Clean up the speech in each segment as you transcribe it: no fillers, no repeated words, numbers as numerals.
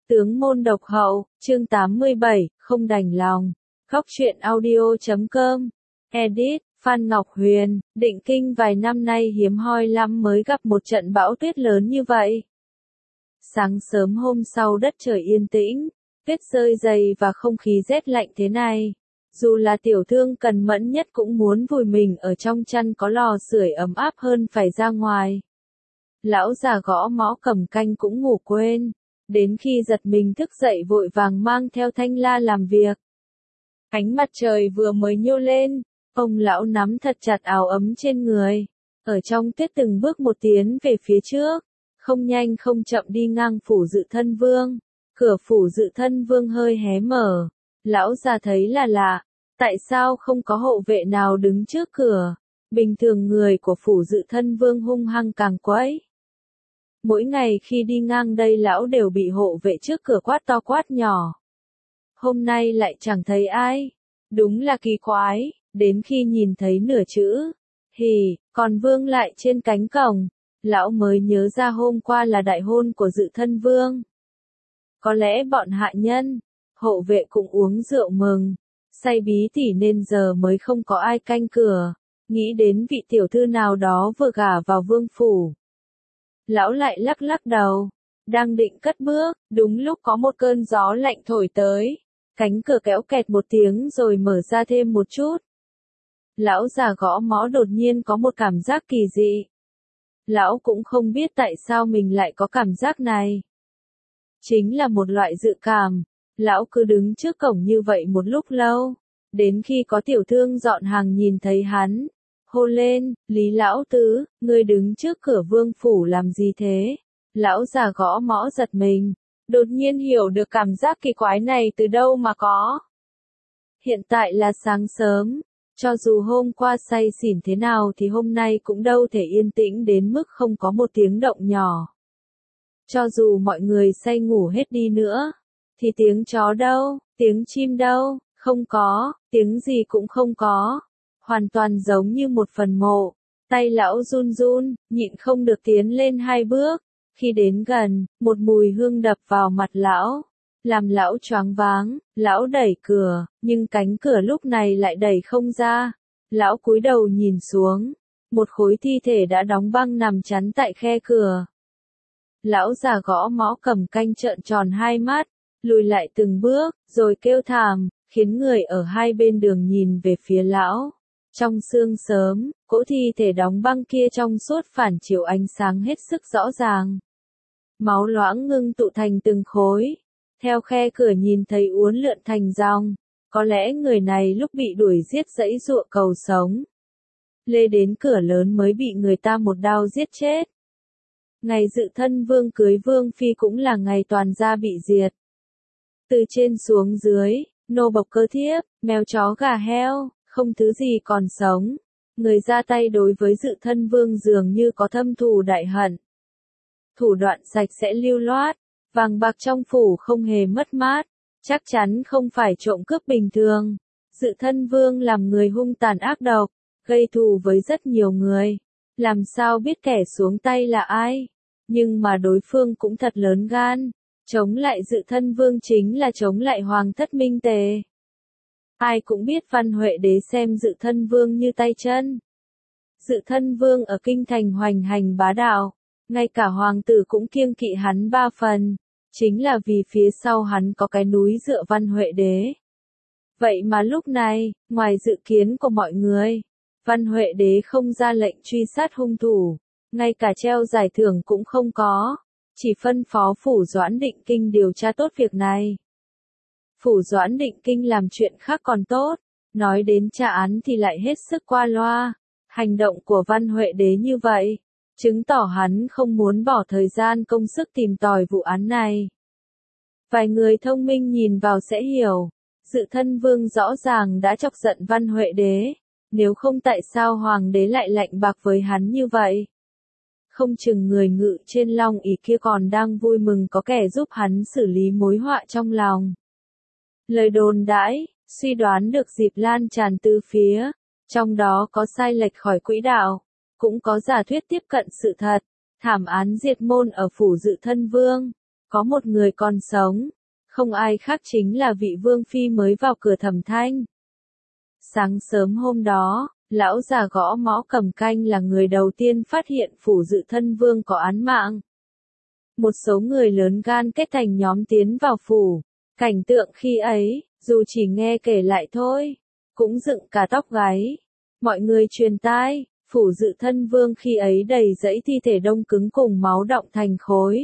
Tướng môn độc hậu, chương 87, không đành lòng. Khóc chuyện audio.com. Edit, Phan Ngọc Huyền, Định Kinh vài năm nay hiếm hoi lắm mới gặp một trận bão tuyết lớn như vậy. Sáng sớm hôm sau đất trời yên tĩnh, tuyết rơi dày và không khí rét lạnh thế này. Dù là tiểu thương cần mẫn nhất cũng muốn vùi mình ở trong chăn có lò sưởi ấm áp hơn phải ra ngoài. Lão già gõ mõ cầm canh cũng ngủ quên. Đến khi giật mình thức dậy vội vàng mang theo thanh la làm việc. Ánh mặt trời vừa mới nhô lên, ông lão nắm thật chặt áo ấm trên người. Ở trong tuyết từng bước một tiến về phía trước, không nhanh không chậm đi ngang phủ dự thân vương. Cửa phủ dự thân vương hơi hé mở. Lão già thấy là lạ, tại sao không có hộ vệ nào đứng trước cửa? Bình thường người của phủ dự thân vương hung hăng càng quấy. Mỗi ngày khi đi ngang đây lão đều bị hộ vệ trước cửa quát to quát nhỏ. Hôm nay lại chẳng thấy ai. Đúng là kỳ quái, đến khi nhìn thấy nửa chữ hỉ, còn vương lại trên cánh cổng, lão mới nhớ ra hôm qua là đại hôn của dự thân vương. Có lẽ bọn hạ nhân, hộ vệ cũng uống rượu mừng, say bí tỉ nên giờ mới không có ai canh cửa, nghĩ đến vị tiểu thư nào đó vừa gả vào vương phủ. Lão lại lắc lắc đầu, đang định cất bước, đúng lúc có một cơn gió lạnh thổi tới, cánh cửa kéo kẹt một tiếng rồi mở ra thêm một chút. Lão già gõ mõ đột nhiên có một cảm giác kỳ dị. Lão cũng không biết tại sao mình lại có cảm giác này. Chính là một loại dự cảm, lão cứ đứng trước cổng như vậy một lúc lâu, đến khi có tiểu thương dọn hàng nhìn thấy hắn. Hô lên, Lý lão tứ, ngươi đứng trước cửa vương phủ làm gì thế? Lão già gõ mõ giật mình, đột nhiên hiểu được cảm giác kỳ quái này từ đâu mà có. Hiện tại là sáng sớm, cho dù hôm qua say xỉn thế nào thì hôm nay cũng đâu thể yên tĩnh đến mức không có một tiếng động nhỏ. Cho dù mọi người say ngủ hết đi nữa, thì tiếng chó đâu, tiếng chim đâu, không có, tiếng gì cũng không có. Hoàn toàn giống như một phần mộ. Tay lão run run, nhịn không được tiến lên hai bước. Khi đến gần, một mùi hương đập vào mặt lão, làm lão choáng váng. Lão đẩy cửa, nhưng cánh cửa lúc này lại đẩy không ra. Lão cúi đầu nhìn xuống, một khối thi thể đã đóng băng nằm chắn tại khe cửa. Lão già gõ mõ cầm canh trợn tròn hai mắt, lùi lại từng bước, rồi kêu thảm, khiến người ở hai bên đường nhìn về phía lão. Trong sương sớm, cỗ thi thể đóng băng kia trong suốt phản chiếu ánh sáng hết sức rõ ràng. Máu loãng ngưng tụ thành từng khối. Theo khe cửa nhìn thấy uốn lượn thành dòng. Có lẽ người này lúc bị đuổi giết giãy giụa cầu sống. Lê đến cửa lớn mới bị người ta một đao giết chết. Ngày dự thân vương cưới vương phi cũng là ngày toàn gia bị diệt. Từ trên xuống dưới, nô bộc cơ thiếp, mèo chó gà heo. Không thứ gì còn sống. Người ra tay đối với dự thân vương dường như có thâm thù đại hận. Thủ đoạn sạch sẽ lưu loát, vàng bạc trong phủ không hề mất mát, chắc chắn không phải trộm cướp bình thường. Dự thân vương làm người hung tàn ác độc, gây thù với rất nhiều người. Làm sao biết kẻ xuống tay là ai? Nhưng mà đối phương cũng thật lớn gan. Chống lại dự thân vương chính là chống lại hoàng thất Minh Tề. Ai cũng biết Văn Huệ Đế xem dự thân vương như tay chân. Dự thân vương ở kinh thành hoành hành bá đạo, ngay cả hoàng tử cũng kiêng kỵ hắn ba phần, chính là vì phía sau hắn có cái núi dựa Văn Huệ Đế. Vậy mà lúc này, ngoài dự kiến của mọi người, Văn Huệ Đế không ra lệnh truy sát hung thủ, ngay cả treo giải thưởng cũng không có, chỉ phân phó phủ Doãn Định Kinh điều tra tốt việc này. Phủ Doãn Định Kinh làm chuyện khác còn tốt, nói đến tra án thì lại hết sức qua loa. Hành động của Văn Huệ Đế như vậy, chứng tỏ hắn không muốn bỏ thời gian công sức tìm tòi vụ án này. Vài người thông minh nhìn vào sẽ hiểu, dự thân vương rõ ràng đã chọc giận Văn Huệ Đế, nếu không tại sao hoàng đế lại lạnh bạc với hắn như vậy. Không chừng người ngự trên long ỷ kia còn đang vui mừng có kẻ giúp hắn xử lý mối họa trong lòng. Lời đồn đãi, suy đoán được dịp lan tràn tứ phía, trong đó có sai lệch khỏi quỹ đạo, cũng có giả thuyết tiếp cận sự thật, thảm án diệt môn ở phủ dự thân vương, có một người còn sống, không ai khác chính là vị vương phi mới vào cửa Thẩm Thanh. Sáng sớm hôm đó, lão già gõ mõ cầm canh là người đầu tiên phát hiện phủ Dự Thân Vương có án mạng. Một số người lớn gan kết thành nhóm tiến vào phủ, cảnh tượng khi ấy, dù chỉ nghe kể lại thôi, cũng dựng cả tóc gáy. Mọi người truyền tai, phủ Dự Thân Vương khi ấy đầy dẫy thi thể đông cứng cùng máu đọng thành khối.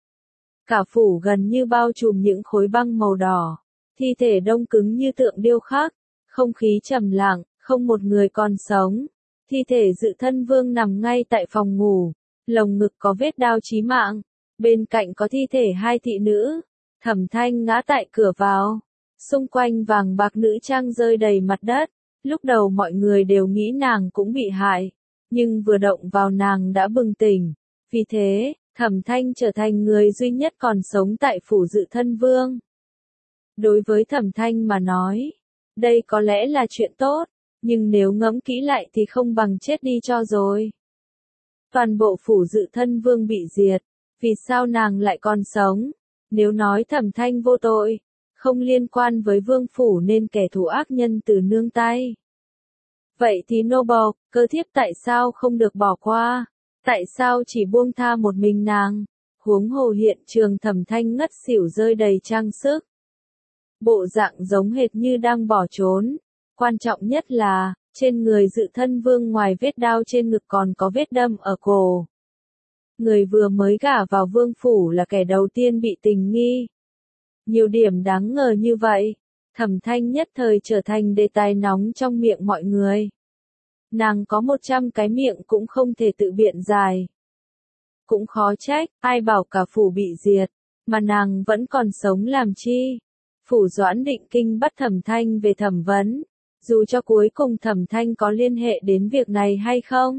Cả phủ gần như bao trùm những khối băng màu đỏ, thi thể đông cứng như tượng điêu khắc, không khí trầm lặng, không một người còn sống. Thi thể Dự Thân Vương nằm ngay tại phòng ngủ, lồng ngực có vết đao chí mạng, bên cạnh có thi thể hai thị nữ. Thẩm Thanh ngã tại cửa vào, xung quanh vàng bạc nữ trang rơi đầy mặt đất. Lúc đầu mọi người đều nghĩ nàng cũng bị hại, nhưng vừa động vào nàng đã bừng tỉnh. Vì thế, Thẩm Thanh trở thành người duy nhất còn sống tại phủ Dự Thân Vương. Đối với Thẩm Thanh mà nói, đây có lẽ là chuyện tốt, nhưng nếu ngẫm kỹ lại thì không bằng chết đi cho rồi. Toàn bộ phủ Dự Thân Vương bị diệt, vì sao nàng lại còn sống? Nếu nói Thẩm Thanh vô tội, không liên quan với vương phủ nên kẻ thù ác nhân từ nương tay. Vậy thì nô bộc, cơ thiếp tại sao không được bỏ qua? Tại sao chỉ buông tha một mình nàng? Huống hồ hiện trường Thẩm Thanh ngất xỉu rơi đầy trang sức. Bộ dạng giống hệt như đang bỏ trốn. Quan trọng nhất là, trên người Dự Thân Vương ngoài vết đao trên ngực còn có vết đâm ở cổ. Người vừa mới gả vào vương phủ là kẻ đầu tiên bị tình nghi. Nhiều điểm đáng ngờ như vậy, Thẩm Thanh nhất thời trở thành đề tài nóng trong miệng mọi người. Nàng có 100 cái miệng cũng không thể tự biện giải. Cũng khó trách, ai bảo cả phủ bị diệt, mà nàng vẫn còn sống làm chi. Phủ Doãn Định Kinh bắt Thẩm Thanh về thẩm vấn, dù cho cuối cùng Thẩm Thanh có liên hệ đến việc này hay không.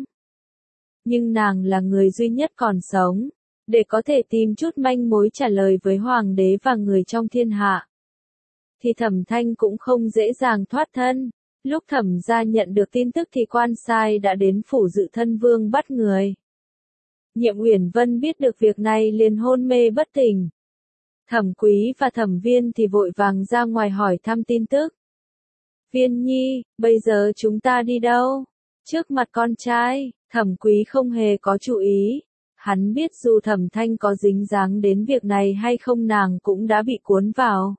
Nhưng nàng là người duy nhất còn sống, để có thể tìm chút manh mối trả lời với hoàng đế và người trong thiên hạ. Thì Thẩm Thanh cũng không dễ dàng thoát thân. Lúc Thẩm gia nhận được tin tức thì quan sai đã đến phủ Dự Thân Vương bắt người. Nhiệm Uyển Vân biết được việc này liền hôn mê bất tỉnh. Thẩm Quý và Thẩm Viên thì vội vàng ra ngoài hỏi thăm tin tức. Viên nhi, bây giờ chúng ta đi đâu? Trước mặt con trai, Thẩm Quý không hề có chú ý. Hắn biết dù Thẩm Thanh có dính dáng đến việc này hay không nàng cũng đã bị cuốn vào.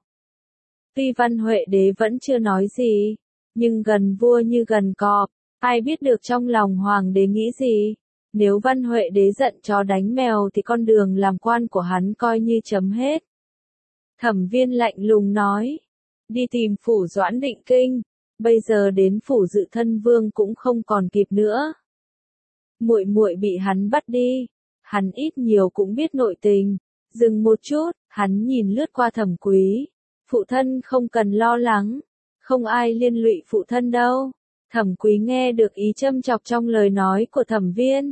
Tuy Văn Huệ Đế vẫn chưa nói gì, nhưng gần vua như gần cọp, ai biết được trong lòng hoàng đế nghĩ gì. Nếu Văn Huệ Đế giận chó đánh mèo thì con đường làm quan của hắn coi như chấm hết. Thẩm Viên lạnh lùng nói, đi tìm phủ Doãn Định Kinh, bây giờ đến phủ Dự Thân Vương cũng không còn kịp nữa. Muội muội bị hắn bắt đi, hắn ít nhiều cũng biết nội tình. Dừng một chút, hắn nhìn lướt qua Thẩm Quý, phụ thân không cần lo lắng, không ai liên lụy phụ thân đâu. Thẩm Quý nghe được ý châm chọc trong lời nói của Thẩm Viên.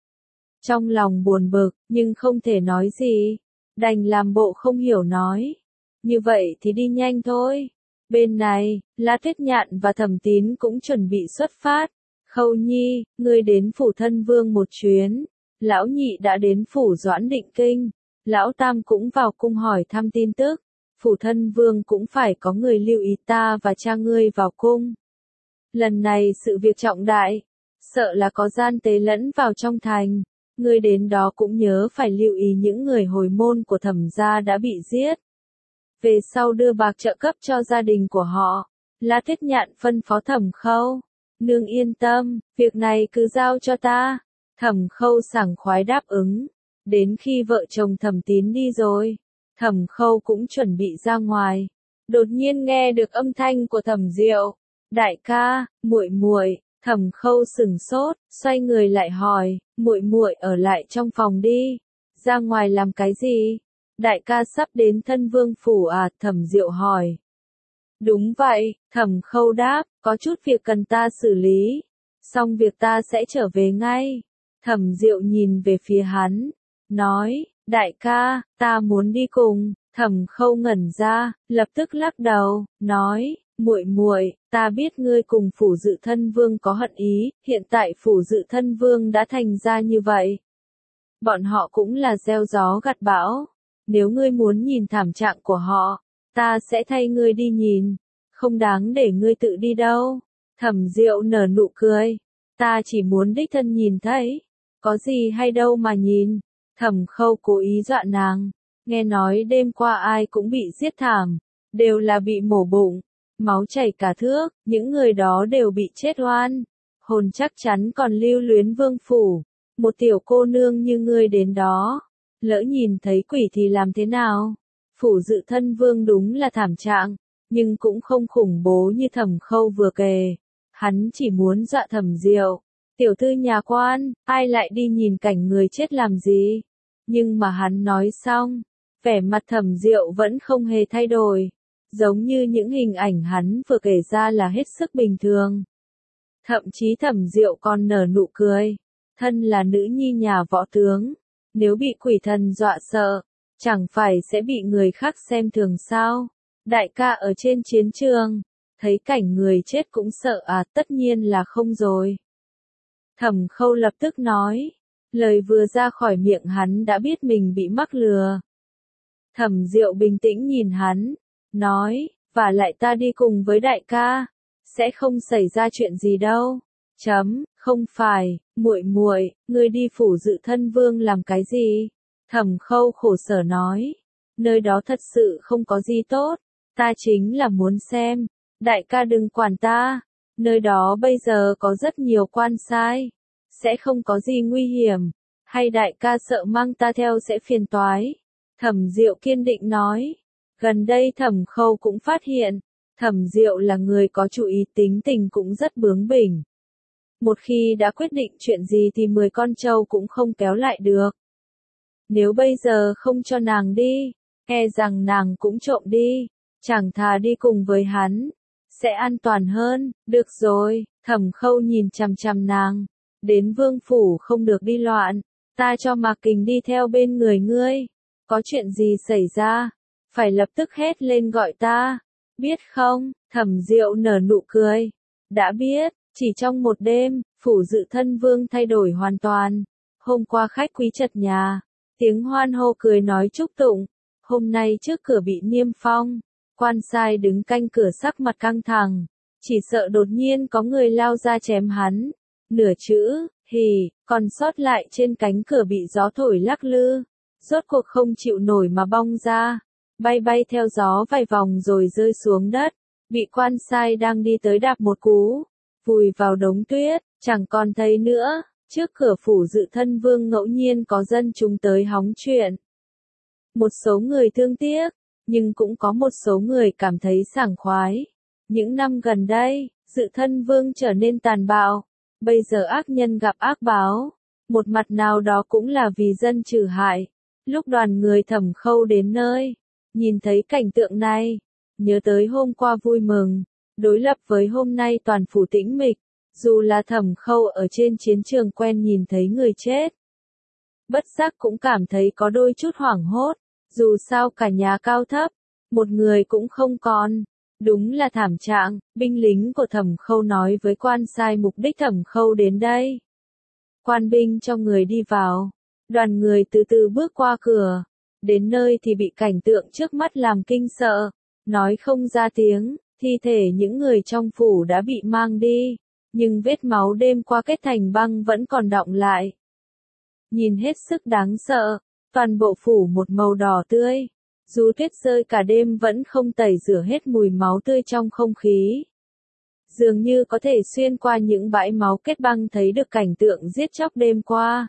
Trong lòng buồn bực, nhưng không thể nói gì, đành làm bộ không hiểu nói. Như vậy thì đi nhanh thôi. Bên này, La Tuyết Nhạn và Thẩm Tín cũng chuẩn bị xuất phát. Khâu Nhi, ngươi đến phủ Thân Vương một chuyến. Lão Nhị đã đến phủ Doãn Định Kinh. Lão Tam cũng vào cung hỏi thăm tin tức. Phủ Thân Vương cũng phải có người lưu ý ta và cha ngươi vào cung. Lần này sự việc trọng đại, sợ là có gian tế lẫn vào trong thành. Ngươi đến đó cũng nhớ phải lưu ý những người hồi môn của Thẩm gia đã bị giết. Về sau đưa bạc trợ cấp cho gia đình của họ. La Tuyết Nhạn phân phó Thẩm Khâu. Nương yên tâm, việc này cứ giao cho ta. Thẩm Khâu sảng khoái đáp ứng. Đến khi vợ chồng Thẩm Tín đi rồi, Thẩm Khâu cũng chuẩn bị ra ngoài. Đột nhiên nghe được âm thanh của Thẩm Diệu. Đại ca, muội muội. Thẩm Khâu sửng sốt, xoay người lại hỏi, muội muội ở lại trong phòng đi. Ra ngoài làm cái gì? Đại ca sắp đến Thân Vương phủ à? Thẩm Diệu hỏi. Đúng vậy, Thẩm Khâu đáp, có chút việc cần ta xử lý. Xong việc ta sẽ trở về ngay. Thẩm Diệu nhìn về phía hắn, nói, đại ca, ta muốn đi cùng. Thẩm Khâu ngẩn ra, lập tức lắc đầu, nói, muội muội, ta biết ngươi cùng phủ Dự Thân Vương có hận ý, hiện tại phủ Dự Thân Vương đã thành ra như vậy. Bọn họ cũng là gieo gió gặt bão, Nếu ngươi muốn nhìn thảm trạng của họ, ta sẽ thay ngươi đi nhìn. Không đáng để ngươi tự đi đâu. Thẩm Diệu nở nụ cười. Ta chỉ muốn đích thân nhìn thấy. Có gì hay đâu mà nhìn. Thẩm Khâu cố ý dọa nàng. Nghe nói đêm qua ai cũng bị giết thảm. Đều là bị mổ bụng. Máu chảy cả thước. Những người đó đều bị chết oan. Hồn chắc chắn còn lưu luyến vương phủ. Một tiểu cô nương như ngươi đến đó. Lỡ nhìn thấy quỷ thì làm thế nào? Phủ Dự Thân Vương đúng là thảm trạng. Nhưng cũng không khủng bố như Thẩm Khâu vừa kể. Hắn chỉ muốn dọa Thẩm Diệu. Tiểu thư nhà quan, ai lại đi nhìn cảnh người chết làm gì? Nhưng mà hắn nói xong, vẻ mặt Thẩm Diệu vẫn không hề thay đổi. Giống như những hình ảnh hắn vừa kể ra là hết sức bình thường. Thậm chí Thẩm Diệu còn nở nụ cười. Thân là nữ nhi nhà võ tướng. Nếu bị quỷ thần dọa sợ, chẳng phải sẽ bị người khác xem thường sao? Đại ca ở trên chiến trường, thấy cảnh người chết cũng sợ à? Tất nhiên là không rồi. Thẩm Khâu lập tức nói, lời vừa ra khỏi miệng hắn đã biết mình bị mắc lừa. Thẩm Diệu bình tĩnh nhìn hắn, nói, và lại ta đi cùng với đại ca, sẽ không xảy ra chuyện gì đâu. Không phải, muội muội, ngươi đi Phủ Dự Thân Vương làm cái gì? Thẩm Khâu khổ sở nói, nơi đó thật sự không có gì tốt, ta chính là muốn xem, đại ca đừng quản ta, nơi đó bây giờ có rất nhiều quan sai, sẽ không có gì nguy hiểm, hay đại ca sợ mang ta theo sẽ phiền toái? Thẩm Diệu kiên định nói, gần đây Thẩm Khâu cũng phát hiện, Thẩm Diệu là người có chủ ý, tính tình cũng rất bướng bỉnh. Một khi đã quyết định chuyện gì thì 10 con trâu cũng không kéo lại được. Nếu bây giờ không cho nàng đi, e rằng nàng cũng trộm đi, chẳng thà đi cùng với hắn, sẽ an toàn hơn. Được rồi, Thẩm Khâu nhìn chằm chằm nàng, đến vương phủ không được đi loạn, ta cho Mạc Kình đi theo bên người ngươi, có chuyện gì xảy ra, phải lập tức hét lên gọi ta, biết không? Thẩm Diệu nở nụ cười, đã biết. Chỉ trong một đêm, Phủ Dự Thân Vương thay đổi hoàn toàn. Hôm qua khách quý chật nhà, tiếng hoan hô cười nói chúc tụng. Hôm nay trước cửa bị niêm phong, quan sai đứng canh cửa sắc mặt căng thẳng. Chỉ sợ đột nhiên có người lao ra chém hắn. Nửa chữ, hì, còn sót lại trên cánh cửa bị gió thổi lắc lư. Rốt cuộc không chịu nổi mà bong ra. Bay bay theo gió vài vòng rồi rơi xuống đất. Bị quan sai đang đi tới đạp một cú. Vùi vào đống tuyết, chẳng còn thấy nữa. Trước cửa Phủ Dự Thân Vương ngẫu nhiên có dân chúng tới hóng chuyện. Một số người thương tiếc, nhưng cũng có một số người cảm thấy sảng khoái. Những năm gần đây, Dự Thân Vương trở nên tàn bạo. Bây giờ ác nhân gặp ác báo. Một mặt nào đó cũng là vì dân trừ hại. Lúc đoàn người Thẩm Khâu đến nơi, nhìn thấy cảnh tượng này, nhớ tới hôm qua vui mừng. Đối lập với hôm nay toàn phủ tĩnh mịch, dù là Thẩm Khâu ở trên chiến trường quen nhìn thấy người chết. Bất giác cũng cảm thấy có đôi chút hoảng hốt, dù sao cả nhà cao thấp, một người cũng không còn. Đúng là thảm trạng, binh lính của Thẩm Khâu nói với quan sai mục đích Thẩm Khâu đến đây. Quan binh cho người đi vào, đoàn người từ từ bước qua cửa, đến nơi thì bị cảnh tượng trước mắt làm kinh sợ, nói không ra tiếng. Thi thể những người trong phủ đã bị mang đi, nhưng vết máu đêm qua kết thành băng vẫn còn đọng lại. Nhìn hết sức đáng sợ, toàn bộ phủ một màu đỏ tươi, dù tuyết rơi cả đêm vẫn không tẩy rửa hết mùi máu tươi trong không khí. Dường như có thể xuyên qua những bãi máu kết băng thấy được cảnh tượng giết chóc đêm qua.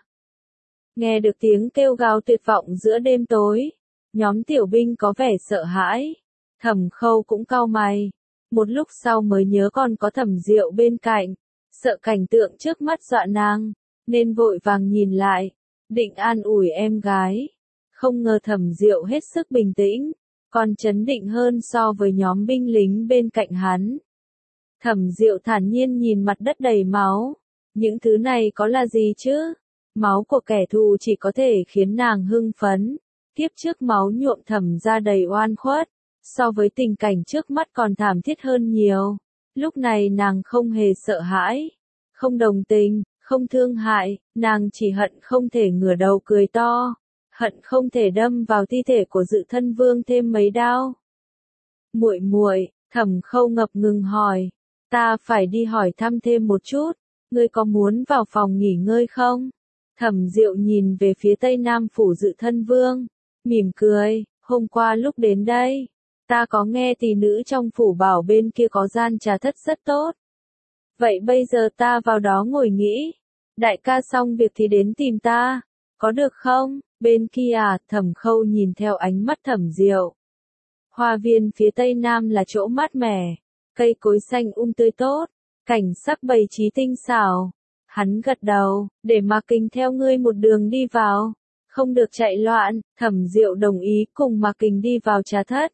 Nghe được tiếng kêu gào tuyệt vọng giữa đêm tối, nhóm tiểu binh có vẻ sợ hãi. Thẩm Khâu cũng cau mày. Một lúc sau mới nhớ còn có Thẩm Diệu bên cạnh, sợ cảnh tượng trước mắt dọa nàng, nên vội vàng nhìn lại, định an ủi em gái. Không ngờ Thẩm Diệu hết sức bình tĩnh, còn trấn định hơn so với nhóm binh lính bên cạnh hắn. Thẩm Diệu thản nhiên nhìn mặt đất đầy máu, những thứ này có là gì chứ? Máu của kẻ thù chỉ có thể khiến nàng hưng phấn, kiếp trước máu nhuộm Thẩm ra đầy oan khuất. So với tình cảnh trước mắt còn thảm thiết hơn nhiều. Lúc này nàng không hề sợ hãi, không đồng tình, không thương hại, nàng chỉ hận không thể ngửa đầu cười to. hận không thể đâm vào thi thể của Dự Thân Vương thêm mấy đao. Muội muội, Thẩm Khâu ngập ngừng hỏi, ta phải đi hỏi thăm thêm một chút, ngươi có muốn vào phòng nghỉ ngơi không? Thẩm Diệu nhìn về phía tây nam phủ Dự Thân Vương, mỉm cười, hôm qua lúc đến đây, ta có nghe tỷ nữ trong phủ bảo bên kia có gian trà thất rất tốt. Vậy bây giờ ta vào đó ngồi nghỉ, đại ca xong việc thì đến tìm ta, có được không? Bên kia à, Thẩm Khâu nhìn theo ánh mắt Thẩm Diệu. Hoa viên phía tây nam là chỗ mát mẻ, cây cối xanh tươi tốt, cảnh sắc bày trí tinh xảo. Hắn gật đầu, để Mạc Kình theo ngươi một đường đi vào, không được chạy loạn. Thẩm Diệu đồng ý cùng Mạc Kình đi vào trà thất.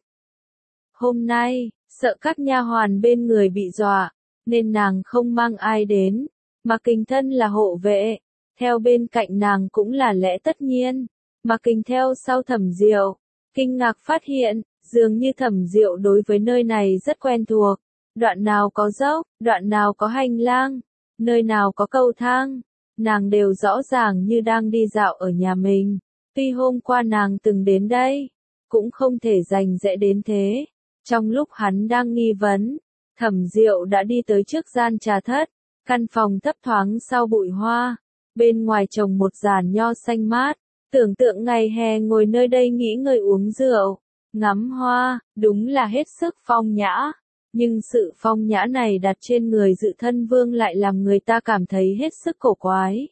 Hôm nay, sợ các nha hoàn bên người bị dọa, nên nàng không mang ai đến. Mạc Kình thân là hộ vệ, theo bên cạnh nàng cũng là lẽ tất nhiên. Mạc Kình theo sau Thẩm Diệu, kinh ngạc phát hiện, dường như Thẩm Diệu đối với nơi này rất quen thuộc. Đoạn nào có dốc, đoạn nào có hành lang, nơi nào có cầu thang, nàng đều rõ ràng như đang đi dạo ở nhà mình. Tuy hôm qua nàng từng đến đây, cũng không thể rành rẽ đến thế. Trong lúc hắn đang nghi vấn, Thẩm Diệu đã đi tới trước gian trà thất, căn phòng thấp thoáng sau bụi hoa, bên ngoài trồng một giàn nho xanh mát, tưởng tượng ngày hè ngồi nơi đây nghỉ ngơi uống rượu, ngắm hoa, đúng là hết sức phong nhã. Nhưng sự phong nhã này đặt trên người Dự Thân Vương lại làm người ta cảm thấy hết sức cổ quái.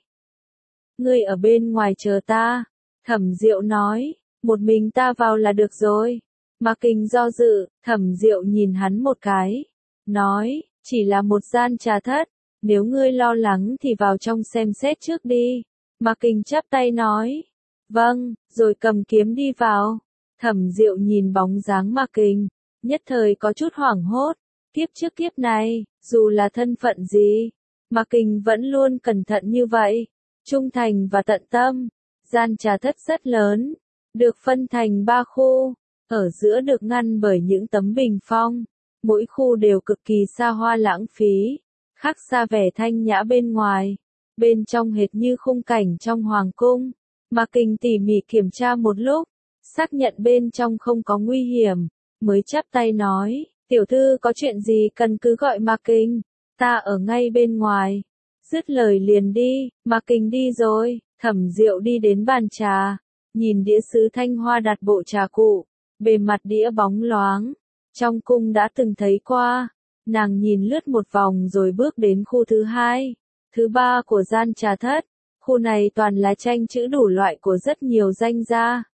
Ngươi ở bên ngoài chờ ta, Thẩm Diệu nói, một mình ta vào là được rồi. Mạc Kình do dự, Thẩm Diệu nhìn hắn một cái, nói, chỉ là một gian trà thất, nếu ngươi lo lắng thì vào trong xem xét trước đi. Mạc Kình chắp tay nói, vâng, rồi cầm kiếm đi vào. Thẩm Diệu nhìn bóng dáng Mạc Kình, nhất thời có chút hoảng hốt. Kiếp trước kiếp này, dù là thân phận gì, Mạc Kình vẫn luôn cẩn thận như vậy, trung thành và tận tâm. Gian trà thất rất lớn, được phân thành 3 khu, ở giữa được ngăn bởi những tấm bình phong, mỗi khu đều cực kỳ xa hoa lãng phí, khác xa vẻ thanh nhã bên ngoài, bên trong hệt như khung cảnh trong hoàng cung. Mạc Kình tỉ mỉ kiểm tra một lúc, xác nhận bên trong không có nguy hiểm, mới chắp tay nói, tiểu thư có chuyện gì cần cứ gọi Mạc Kình, ta ở ngay bên ngoài. Dứt lời liền đi, Mạc Kình đi rồi. Thẩm Diệu đi đến bàn trà, nhìn đĩa sứ thanh hoa đặt bộ trà cụ, bề mặt đĩa bóng loáng, trong cung đã từng thấy qua. Nàng nhìn lướt một vòng rồi bước đến khu thứ 2, thứ 3 của gian trà thất. Khu này toàn là tranh chữ đủ loại của rất nhiều danh gia,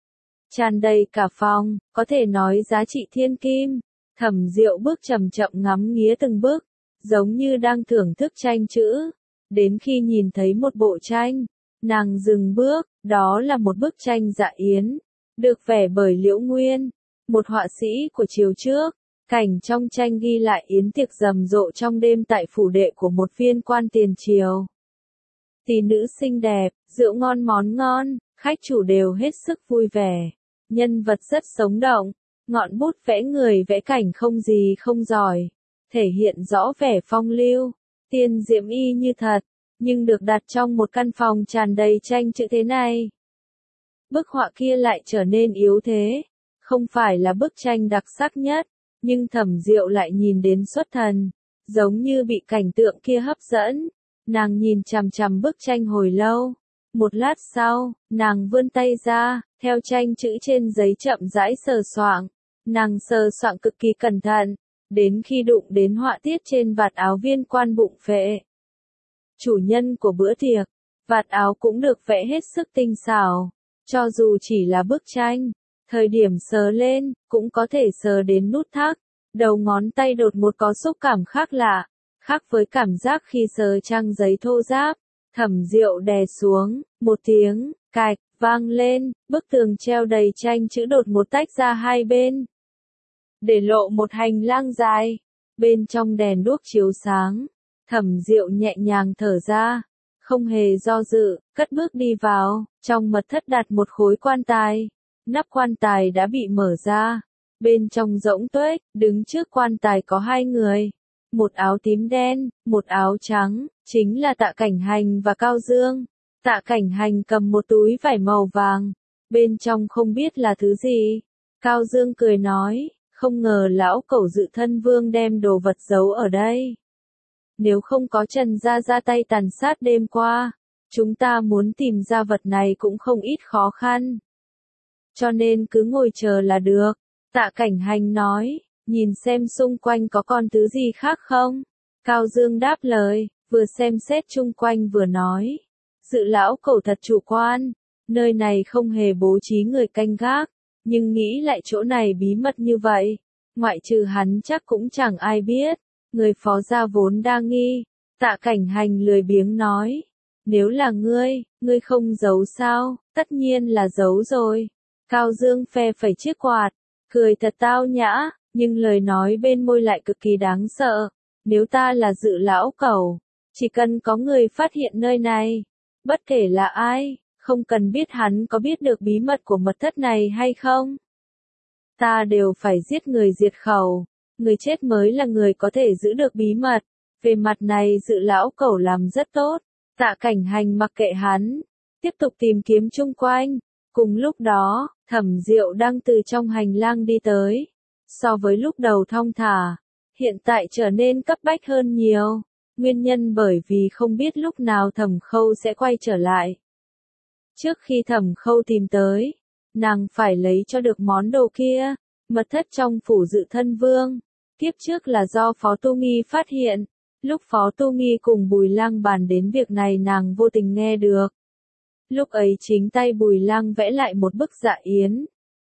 tràn đầy cả phòng, có thể nói giá trị thiên kim. Thẩm Diệu bước chậm chậm ngắm nghía từng bước, giống như đang thưởng thức tranh chữ. Đến khi nhìn thấy một bộ tranh, nàng dừng bước, đó là một bức tranh Dạ Yến, được vẽ bởi Liễu Nguyên, một họa sĩ của triều trước. Cảnh trong tranh ghi lại yến tiệc rầm rộ trong đêm tại phủ đệ của một viên quan tiền triều. Tỷ nữ xinh đẹp, rượu ngon món ngon, khách chủ đều hết sức vui vẻ. Nhân vật rất sống động, ngọn bút vẽ người vẽ cảnh không gì không giỏi, thể hiện rõ vẻ phong lưu, tiên diễm y như thật, nhưng được đặt trong một căn phòng tràn đầy tranh chữ thế này. Bức họa kia lại trở nên yếu thế, không phải là bức tranh đặc sắc nhất, nhưng Thẩm Diệu lại nhìn đến xuất thần, giống như bị cảnh tượng kia hấp dẫn. Nàng nhìn chằm chằm bức tranh hồi lâu. Một lát sau, nàng vươn tay ra, theo tranh chữ trên giấy chậm rãi sờ soạng. Nàng sờ soạng cực kỳ cẩn thận, đến khi đụng đến họa tiết trên vạt áo viên quan bụng phệ, chủ nhân của bữa tiệc. Vạt áo cũng được vẽ hết sức tinh xảo, cho dù chỉ là bức tranh, thời điểm sờ lên, cũng có thể sờ đến nút thắt. Đầu ngón tay đột ngột có xúc cảm khác lạ, khác với cảm giác khi sờ trang giấy thô ráp. Thẩm Diệu đè xuống, một tiếng cạch vang lên, bức tường treo đầy tranh chữ đột ngột tách ra hai bên, để lộ một hành lang dài. Bên trong đèn đuốc chiếu sáng, Thẩm Diệu nhẹ nhàng thở ra, không hề do dự, cất bước đi vào. Trong mật thất đặt một khối quan tài, nắp quan tài đã bị mở ra. Bên trong rỗng tuếch, đứng trước quan tài có 2 người, một áo tím đen, một áo trắng, chính là Tạ Cảnh Hành và Cao Dương. Tạ Cảnh Hành cầm một túi vải màu vàng, bên trong không biết là thứ gì. Cao Dương cười nói, không ngờ lão cẩu Dự Thân Vương đem đồ vật giấu ở đây. Nếu không có Trần gia ra tay tàn sát đêm qua, chúng ta muốn tìm ra vật này cũng không ít khó khăn. Cho nên cứ ngồi chờ là được. Tạ Cảnh Hành nói, nhìn xem xung quanh có còn thứ gì khác không? Cao Dương đáp lời, vừa xem xét chung quanh vừa nói. Dự lão cẩu thật chủ quan, nơi này không hề bố trí người canh gác, nhưng nghĩ lại chỗ này bí mật như vậy, ngoại trừ hắn chắc cũng chẳng ai biết. Người phó gia vốn đa nghi, Tạ Cảnh Hành lười biếng nói. Nếu là ngươi không giấu sao, tất nhiên là giấu rồi. Cao Dương phe phẩy chiếc quạt, cười thật tao nhã, nhưng lời nói bên môi lại cực kỳ đáng sợ. Nếu ta là Dự lão cẩu, chỉ cần có người phát hiện nơi này, bất kể là ai, không cần biết hắn có biết được bí mật của mật thất này hay không, ta đều phải giết người diệt khẩu. Người chết mới là người có thể giữ được bí mật. Về mặt này Dự lão cẩu làm rất tốt. Tạ Cảnh Hành mặc kệ hắn, tiếp tục tìm kiếm chung quanh. Cùng lúc đó, Thẩm Diệu đang từ trong hành lang đi tới. So với lúc đầu thong thả, hiện tại trở nên cấp bách hơn nhiều. Nguyên nhân bởi vì không biết lúc nào Thẩm Khâu sẽ quay trở lại. Trước khi Thẩm Khâu tìm tới, nàng phải lấy cho được món đồ kia. Mật thất trong phủ Dự Thân Vương. Kiếp trước là do Phó Tu Nghi phát hiện. Lúc Phó Tu Nghi cùng Bùi Lang bàn đến việc này nàng vô tình nghe được. Lúc ấy chính tay Bùi Lang vẽ lại một bức dạ yến.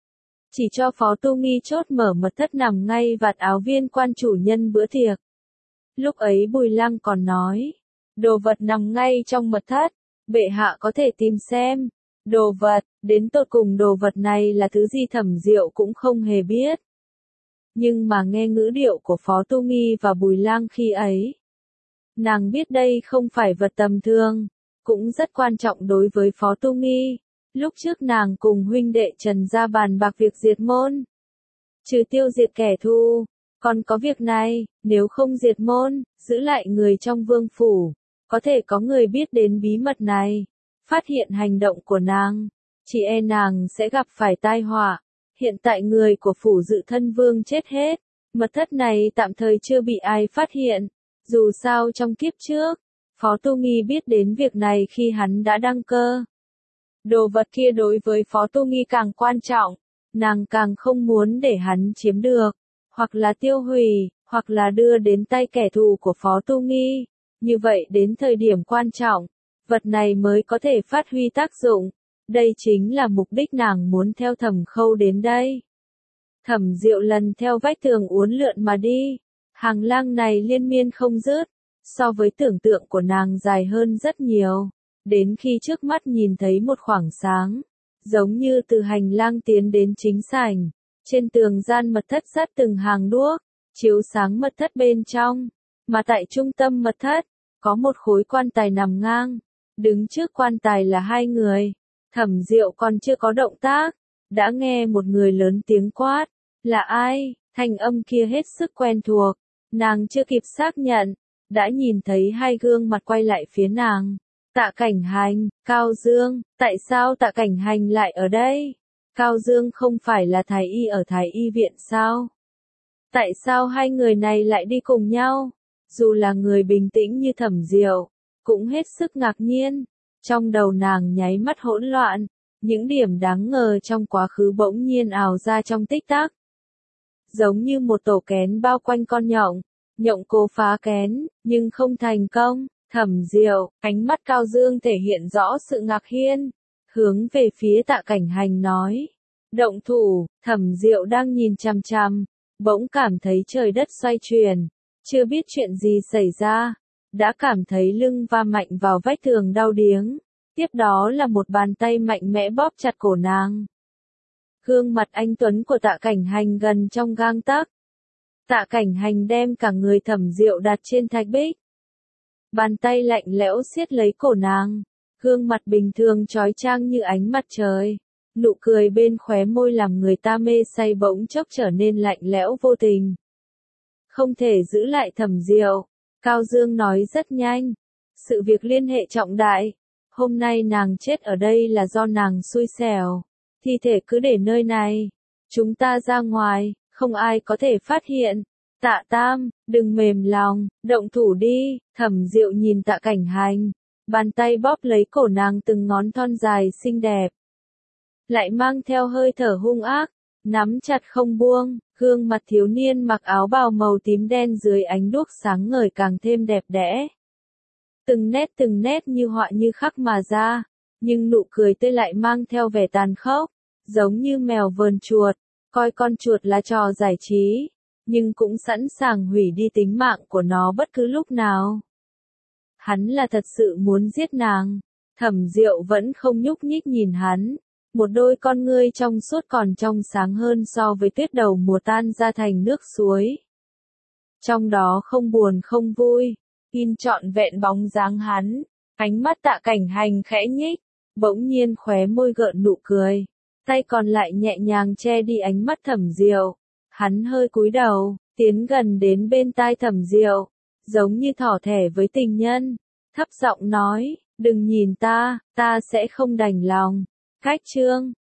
Chỉ cho Phó Tu Nghi chốt mở mật thất nằm ngay vạt áo viên quan chủ nhân bữa tiệc. Lúc ấy Bùi Lang còn nói, đồ vật nằm ngay trong mật thất, bệ hạ có thể tìm xem. Đồ vật, đến tột cùng đồ vật này là thứ gì Thẩm Diệu cũng không hề biết. Nhưng mà nghe ngữ điệu của Phó Tu Nghi và Bùi Lang khi ấy, nàng biết đây không phải vật tầm thường, cũng rất quan trọng đối với Phó Tu Nghi. Lúc trước nàng cùng huynh đệ Trần gia bàn bạc việc diệt môn. Trừ tiêu diệt kẻ thù, còn có việc này, nếu không diệt môn, giữ lại người trong vương phủ, có thể có người biết đến bí mật này, phát hiện hành động của nàng, chỉ e nàng sẽ gặp phải tai họa. Hiện tại người của phủ Dự Thân Vương chết hết, mật thất này tạm thời chưa bị ai phát hiện. Dù sao trong kiếp trước, Phó Tu Nghi biết đến việc này khi hắn đã đăng cơ. Đồ vật kia đối với Phó Tu Nghi càng quan trọng, nàng càng không muốn để hắn chiếm được, hoặc là tiêu hủy, hoặc là đưa đến tay kẻ thù của Phó Tu Nghi. Như vậy đến thời điểm quan trọng, vật này mới có thể phát huy tác dụng. Đây chính là mục đích nàng muốn theo Thẩm Khâu đến đây. Thẩm Diệu lần theo vách tường uốn lượn mà đi. Hàng lang này liên miên không dứt, so với tưởng tượng của nàng dài hơn rất nhiều. Đến khi trước mắt nhìn thấy một khoảng sáng, giống như từ hành lang tiến đến chính sảnh. Trên tường gian mật thất dắt từng hàng đuốc, chiếu sáng mật thất bên trong. Mà tại trung tâm mật thất, có một khối quan tài nằm ngang. Đứng trước quan tài là hai người. Thẩm Diệu còn chưa có động tác, đã nghe một người lớn tiếng quát. Là ai? Thanh âm kia hết sức quen thuộc. Nàng chưa kịp xác nhận, đã nhìn thấy hai gương mặt quay lại phía nàng. Tạ Cảnh Hành, Cao Dương, tại sao Tạ Cảnh Hành lại ở đây? Cao Dương không phải là thái y ở Thái y viện sao? Tại sao hai người này lại đi cùng nhau? Dù là người bình tĩnh như Thẩm Diệu, cũng hết sức ngạc nhiên. Trong đầu nàng nháy mắt hỗn loạn, những điểm đáng ngờ trong quá khứ bỗng nhiên ào ra trong tích tắc. Giống như một tổ kén bao quanh con nhộng, nhộng cố phá kén, nhưng không thành công. Thẩm Diệu, ánh mắt Cao Dương thể hiện rõ sự ngạc nhiên, hướng về phía Tạ Cảnh Hành nói. Động thủ, Thẩm Diệu đang nhìn chằm chằm, bỗng cảm thấy trời đất xoay chuyển, chưa biết chuyện gì xảy ra, đã cảm thấy lưng va mạnh vào vách tường đau điếng, tiếp đó là một bàn tay mạnh mẽ bóp chặt cổ nàng. Gương mặt anh tuấn của Tạ Cảnh Hành gần trong gang tấc. Tạ Cảnh Hành đem cả người Thẩm Diệu đặt trên thạch bích. Bàn tay lạnh lẽo siết lấy cổ nàng, gương mặt bình thường chói chang như ánh mặt trời, nụ cười bên khóe môi làm người ta mê say bỗng chốc trở nên lạnh lẽo vô tình. Không thể giữ lại Thẩm Diệu, Cao Dương nói rất nhanh, sự việc liên hệ trọng đại, hôm nay nàng chết ở đây là do nàng xui xẻo, thi thể cứ để nơi này. Chúng ta ra ngoài, không ai có thể phát hiện. Tạ Tam, đừng mềm lòng, động thủ đi. Thẩm Diệu nhìn Tạ Cảnh Hành, bàn tay bóp lấy cổ nàng từng ngón thon dài xinh đẹp, lại mang theo hơi thở hung ác, nắm chặt không buông. Gương mặt thiếu niên mặc áo bào màu tím đen dưới ánh đuốc sáng ngời càng thêm đẹp đẽ. Từng nét như họa như khắc mà ra, nhưng nụ cười tươi lại mang theo vẻ tàn khốc, giống như mèo vờn chuột, coi con chuột là trò giải trí, nhưng cũng sẵn sàng hủy đi tính mạng của nó bất cứ lúc nào. Hắn là thật sự muốn giết nàng. Thẩm Diệu vẫn không nhúc nhích nhìn hắn, một đôi con ngươi trong suốt còn trong sáng hơn so với tuyết đầu mùa tan ra thành nước suối. Trong đó không buồn không vui, in trọn vẹn bóng dáng hắn. Ánh mắt Tạ Cảnh Hành khẽ nhích, bỗng nhiên khóe môi gợn nụ cười, tay còn lại nhẹ nhàng che đi ánh mắt Thẩm Diệu. Hắn hơi cúi đầu, tiến gần đến bên tai Thẩm Diệu, giống như thỏ thẻ với tình nhân, thấp giọng nói, đừng nhìn ta sẽ không đành lòng. Cách chương